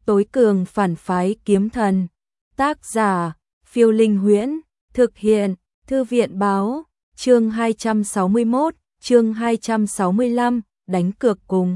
Tối cường phản phái kiếm thần. Tác giả, Phiêu Linh Huyễn. Thực hiện, Thư viện Báo. Chương 261, chương 265, đánh cược cùng.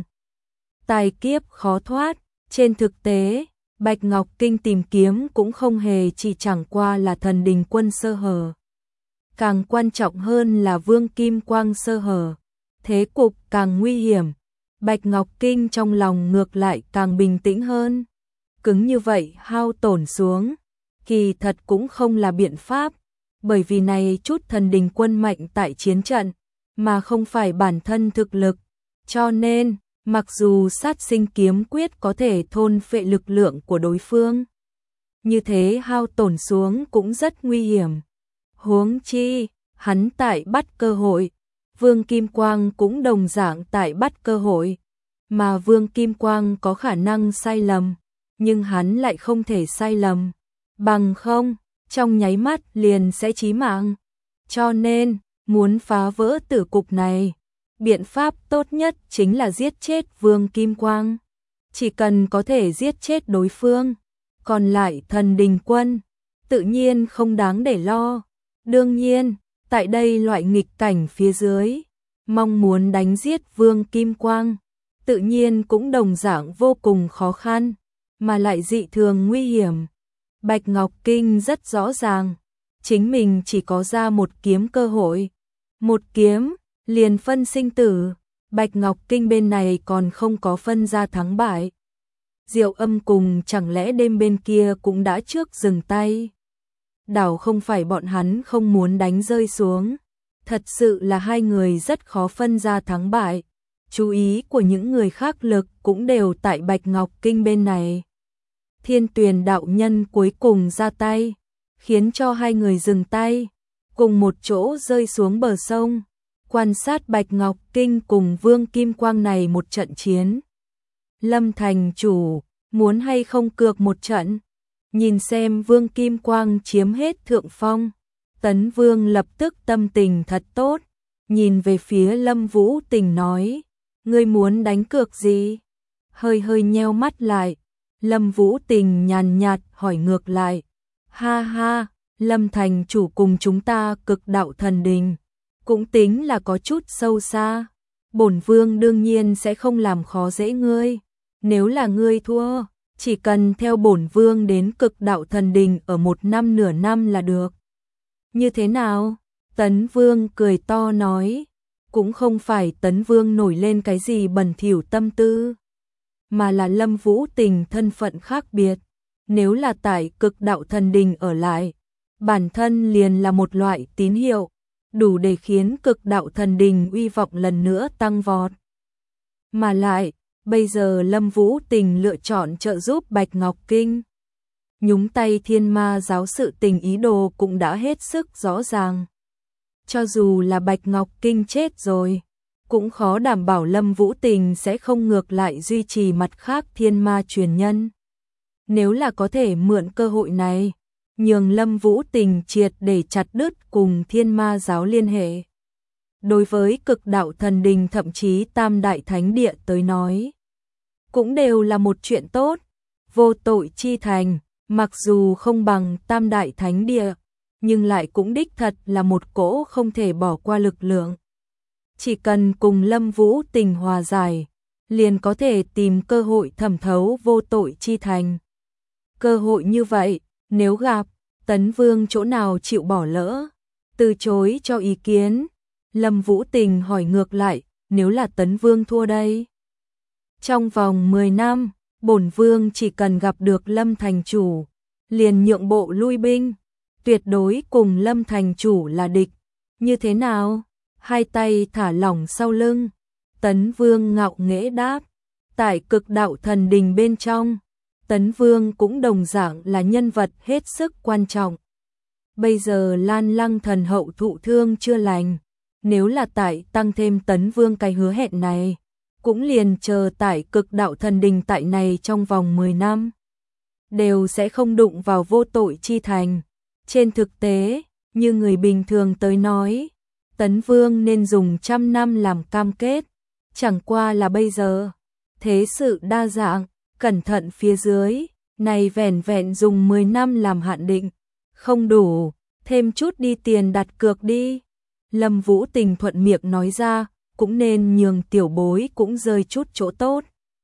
Tài kiếp khó thoát. Trên thực tế, Bạch Ngọc Kinh tìm kiếm cũng không hề chỉ chẳng qua là Thần Đình Quân sơ hở. Càng quan trọng hơn là Vương Kim Quang sơ hở. Thế cục càng nguy hiểm. Bạch Ngọc Kinh trong lòng ngược lại càng bình tĩnh hơn. Cứng như vậy hao tổn xuống, kỳ thật cũng không là biện pháp, bởi vì này chút Thần Đình Quân mạnh tại chiến trận, mà không phải bản thân thực lực, cho nên, mặc dù sát sinh kiếm quyết có thể thôn phệ lực lượng của đối phương, như thế hao tổn xuống cũng rất nguy hiểm. Huống chi, hắn tại bắt cơ hội, Vương Kim Quang cũng đồng dạng tại bắt cơ hội, mà Vương Kim Quang có khả năng sai lầm, nhưng hắn lại không thể sai lầm, bằng không, trong nháy mắt liền sẽ chí mạng. Cho nên, muốn phá vỡ tử cục này, biện pháp tốt nhất chính là giết chết Vương Kim Quang. Chỉ cần có thể giết chết đối phương, còn lại Thần Đình Quân, tự nhiên không đáng để lo. Đương nhiên, tại đây loại nghịch cảnh phía dưới, mong muốn đánh giết Vương Kim Quang, tự nhiên cũng đồng dạng vô cùng khó khăn, mà lại dị thường nguy hiểm. Bạch Ngọc Kinh rất rõ ràng, chính mình chỉ có ra một kiếm cơ hội, một kiếm, liền phân sinh tử, Bạch Ngọc Kinh bên này còn không có phân ra thắng bại. Diệu Âm cùng chẳng lẽ đêm bên kia cũng đã trước dừng tay. Đảo không phải bọn hắn không muốn đánh rơi xuống, thật sự là hai người rất khó phân ra thắng bại. Chú ý của những người khác lực cũng đều tại Bạch Ngọc Kinh bên này. Thiên Tuyền đạo nhân cuối cùng ra tay, khiến cho hai người dừng tay, cùng một chỗ rơi xuống bờ sông, quan sát Bạch Ngọc Kinh cùng Vương Kim Quang này một trận chiến. Lâm thành chủ, muốn hay không cược một trận? Nhìn xem Vương Kim Quang chiếm hết thượng phong, Tấn Vương lập tức tâm tình thật tốt, nhìn về phía Lâm Vũ Tình nói, ngươi muốn đánh cược gì? Hơi hơi nheo mắt lại, Lâm Vũ Tình nhàn nhạt hỏi ngược lại, ha ha, Lâm thành chủ cùng chúng ta cực đạo thần đình, cũng tính là có chút sâu xa, bổn vương đương nhiên sẽ không làm khó dễ ngươi, nếu là ngươi thua, chỉ cần theo bổn vương đến cực đạo thần đình ở 1 năm nửa năm là được. Như thế nào? Tấn Vương cười to nói, cũng không phải Tấn Vương nổi lên cái gì bẩn thỉu tâm tư, mà là Lâm Vũ Tình thân phận khác biệt, nếu là tại cực đạo thần đình ở lại, bản thân liền là một loại tín hiệu, đủ để khiến cực đạo thần đình uy vọng lần nữa tăng vọt. Mà lại, bây giờ Lâm Vũ Tình lựa chọn trợ giúp Bạch Ngọc Kinh, nhúng tay Thiên Ma giáo sự tình ý đồ cũng đã hết sức rõ ràng. Cho dù là Bạch Ngọc Kinh chết rồi, cũng khó đảm bảo Lâm Vũ Tình sẽ không ngược lại duy trì mặt khác thiên ma truyền nhân. Nếu là có thể mượn cơ hội này, nhường Lâm Vũ Tình triệt để chặt đứt cùng Thiên Ma giáo liên hệ. Đối với cực đạo thần đình thậm chí Tam Đại Thánh Địa tới nói, cũng đều là một chuyện tốt. Vô tội chi thành, mặc dù không bằng Tam Đại Thánh Địa, nhưng lại cũng đích thật là một cỗ không thể bỏ qua lực lượng. Chỉ cần cùng Lâm Vũ Tình hòa giải, liền có thể tìm cơ hội thẩm thấu vô tội chi thành. Cơ hội như vậy, nếu gặp, Tấn Vương chỗ nào chịu bỏ lỡ, từ chối cho ý kiến. Lâm Vũ Tình hỏi ngược lại, nếu là Tấn Vương thua đây? Trong vòng 10 năm, bổn vương chỉ cần gặp được Lâm thành chủ, liền nhượng bộ lui binh, tuyệt đối cùng Lâm thành chủ là địch. Như thế nào? Hai tay thả lỏng sau lưng, Tấn Vương ngạo nghễ đáp, tại cực đạo thần đình bên trong, Tấn Vương cũng đồng dạng là nhân vật hết sức quan trọng. Bây giờ Lan Lăng thần hậu thụ thương chưa lành, nếu là tại tăng thêm Tấn Vương cái hứa hẹn này, cũng liền chờ tại cực đạo thần đình tại này trong vòng 10 năm, đều sẽ không đụng vào vô tội chi thành. Trên thực tế, như người bình thường tới nói, Tấn Vương nên dùng 100 năm làm cam kết, chẳng qua là bây giờ, thế sự đa dạng, cẩn thận phía dưới, này vẻn vẹn dùng 10 năm làm hạn định, không đủ, thêm chút đi tiền đặt cược đi. Lâm Vũ Tình thuận miệng nói ra, cũng nên nhường tiểu bối cũng rơi chút chỗ tốt.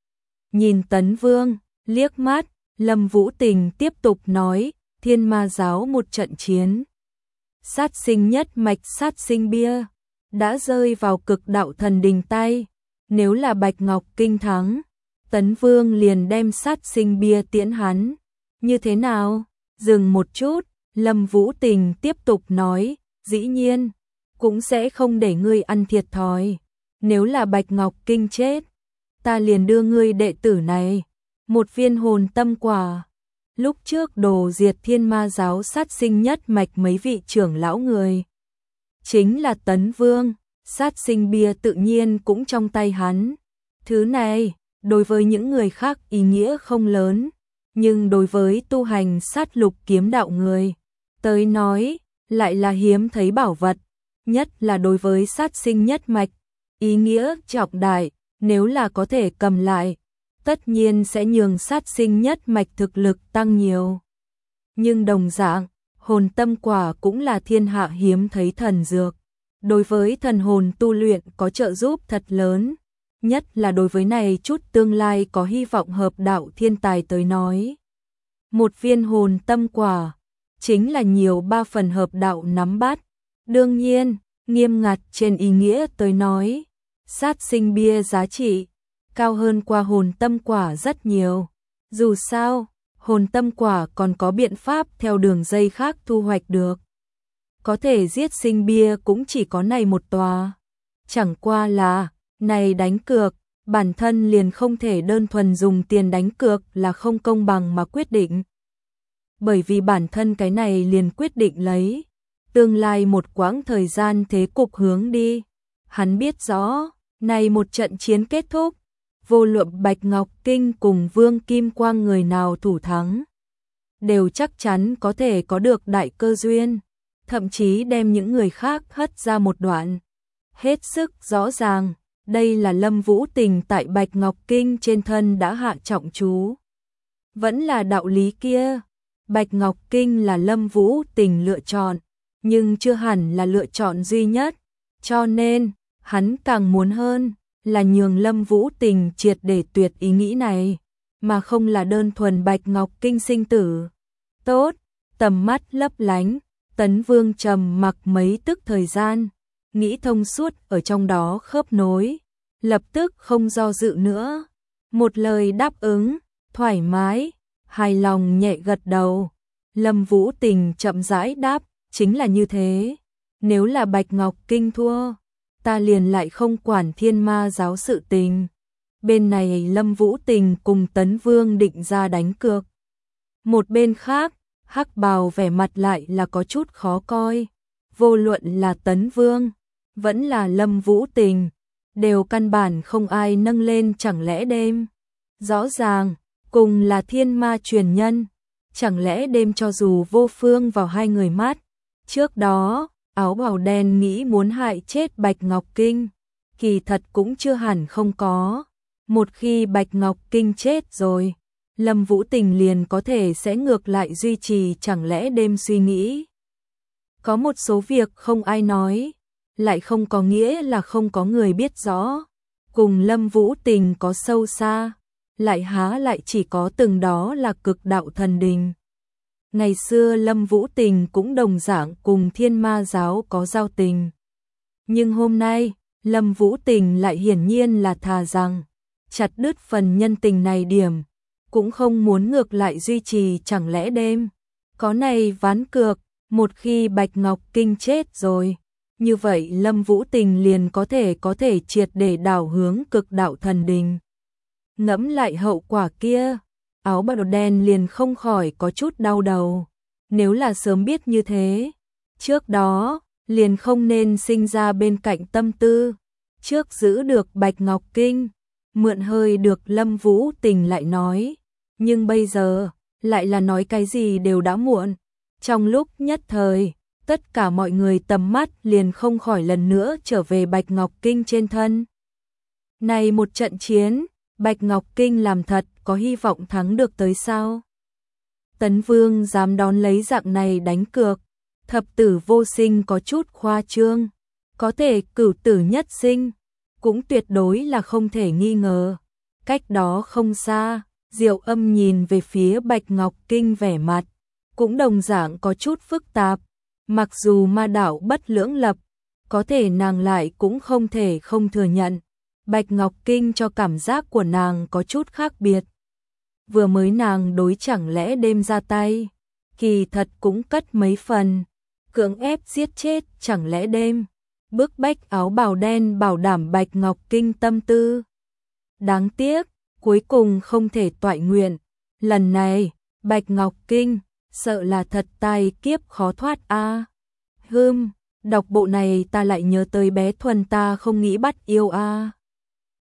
Nhìn Tấn Vương, liếc mắt, Lâm Vũ Tình tiếp tục nói, Thiên Ma giáo một trận chiến. Sát sinh nhất mạch sát sinh bia, đã rơi vào cực đạo thần đình tay, nếu là Bạch Ngọc Kinh thắng, Tấn Vương liền đem sát sinh bia tiễn hắn. Như thế nào? Dừng một chút, Lâm Vũ Tình tiếp tục nói, dĩ nhiên, cũng sẽ không để ngươi ăn thiệt thòi. Nếu là Bạch Ngọc Kinh chết, ta liền đưa ngươi đệ tử này một viên hồn tâm quả. Lúc trước đồ diệt Thiên Ma giáo sát sinh nhất mạch mấy vị trưởng lão người, chính là Tấn Vương, sát sinh bia tự nhiên cũng trong tay hắn. Thứ này, đối với những người khác ý nghĩa không lớn, nhưng đối với tu hành sát lục kiếm đạo người tới nói, lại là hiếm thấy bảo vật, nhất là đối với sát sinh nhất mạch, ý nghĩa trọng đại, nếu là có thể cầm lại, tất nhiên sẽ nhường sát sinh nhất mạch thực lực tăng nhiều. Nhưng đồng dạng, hồn tâm quả cũng là thiên hạ hiếm thấy thần dược, đối với thần hồn tu luyện có trợ giúp thật lớn, nhất là đối với này chút tương lai có hy vọng hợp đạo thiên tài tới nói. Một viên hồn tâm quả, chính là nhiều 3 phần hợp đạo nắm bắt. Đương nhiên, nghiêm ngặt trên ý nghĩa tới nói, sát sinh bia giá trị cao hơn qua hồn tâm quả rất nhiều. Dù sao, hồn tâm quả còn có biện pháp theo đường dây khác thu hoạch được. Có thể giết sinh bia cũng chỉ có này một tòa. Chẳng qua là, này đánh cược, bản thân liền không thể đơn thuần dùng tiền đánh cược là không công bằng mà quyết định. Bởi vì bản thân cái này liền quyết định lấy tương lai một quãng thời gian thế cục hướng đi. Hắn biết rõ, này một trận chiến kết thúc, vô luận Bạch Ngọc Kinh cùng Vương Kim Quang người nào thủ thắng, đều chắc chắn có thể có được đại cơ duyên, thậm chí đem những người khác hất ra một đoạn. Hết sức rõ ràng, đây là Lâm Vũ Tình tại Bạch Ngọc Kinh trên thân đã hạ trọng chú. Vẫn là đạo lý kia, Bạch Ngọc Kinh là Lâm Vũ Tình lựa chọn, nhưng chưa hẳn là lựa chọn duy nhất, cho nên, hắn càng muốn hơn là nhường Lâm Vũ Tình triệt để tuyệt ý nghĩ này, mà không là đơn thuần Bạch Ngọc Kinh sinh tử. Tốt, tầm mắt lấp lánh, Tấn Vương trầm mặc mấy tức thời gian, nghĩ thông suốt ở trong đó khớp nối, lập tức không do dự nữa, một lời đáp ứng, thoải mái, hài lòng nhẹ gật đầu. Lâm Vũ Tình chậm rãi đáp, chính là như thế, nếu là Bạch Ngọc Kinh thua, ta liền lại không quản Thiên Ma giáo sự tình. Bên này Lâm Vũ Tình cùng Tấn Vương định ra đánh cược. Một bên khác, Hắc Bào vẻ mặt lại là có chút khó coi. Vô luận là Tấn Vương, vẫn là Lâm Vũ Tình, đều căn bản không ai nâng lên chẳng lẽ đêm. Rõ ràng, cùng là thiên ma truyền nhân, chẳng lẽ đêm cho dù vô phương vào hai người mắt. Trước đó, áo bào đen nghĩ muốn hại chết Bạch Ngọc Kinh, kỳ thật cũng chưa hẳn không có. Một khi Bạch Ngọc Kinh chết rồi, Lâm Vũ Tình liền có thể sẽ ngược lại duy trì chẳng lẽ đêm suy nghĩ. Có một số việc không ai nói, lại không có nghĩa là không có người biết rõ. Cùng Lâm Vũ Tình có sâu xa, lại há lại chỉ có từng đó là cực đạo thần đình. Ngày xưa Lâm Vũ Tình cũng đồng dạng cùng Thiên Ma giáo có giao tình. Nhưng hôm nay, Lâm Vũ Tình lại hiển nhiên là thà rằng chặt đứt phần nhân tình này điểm, cũng không muốn ngược lại duy trì chẳng lẽ đêm. Có này ván cược, một khi Bạch Ngọc Kinh chết rồi, như vậy Lâm Vũ Tình liền có thể triệt để đảo hướng cực đạo thần đình. Ngẫm lại hậu quả kia, áo bào đen liền không khỏi có chút đau đầu. Nếu là sớm biết như thế, trước đó, liền không nên sinh ra bên cạnh tâm tư. Trước giữ được Bạch Ngọc Kinh, mượn hơi được Lâm Vũ Tình lại nói. Nhưng bây giờ, lại là nói cái gì đều đã muộn. Trong lúc nhất thời, tất cả mọi người tầm mắt liền không khỏi lần nữa trở về Bạch Ngọc Kinh trên thân. Này một trận chiến, Bạch Ngọc Kinh làm thật có hy vọng thắng được tới sao? Tấn Vương dám đón lấy dạng này đánh cược, thập tử vô sinh có chút khoa trương, có thể cửu tử nhất sinh, cũng tuyệt đối là không thể nghi ngờ. Cách đó không xa, Diệu Âm nhìn về phía Bạch Ngọc Kinh vẻ mặt, cũng đồng dạng có chút phức tạp, mặc dù ma đạo bất lưỡng lập, có thể nàng lại cũng không thể không thừa nhận. Bạch Ngọc Kinh cho cảm giác của nàng có chút khác biệt. Vừa mới nàng đối chẳng lẽ đêm ra tay, kỳ thật cũng cất mấy phần, cưỡng ép giết chết chẳng lẽ đêm, bức bách áo bào đen bảo đảm Bạch Ngọc Kinh tâm tư. Đáng tiếc, cuối cùng không thể toại nguyện, lần này, Bạch Ngọc Kinh, sợ là thật tai kiếp khó thoát a. Đọc bộ này ta lại nhớ tới bé Thuần ta không nghĩ bắt yêu a.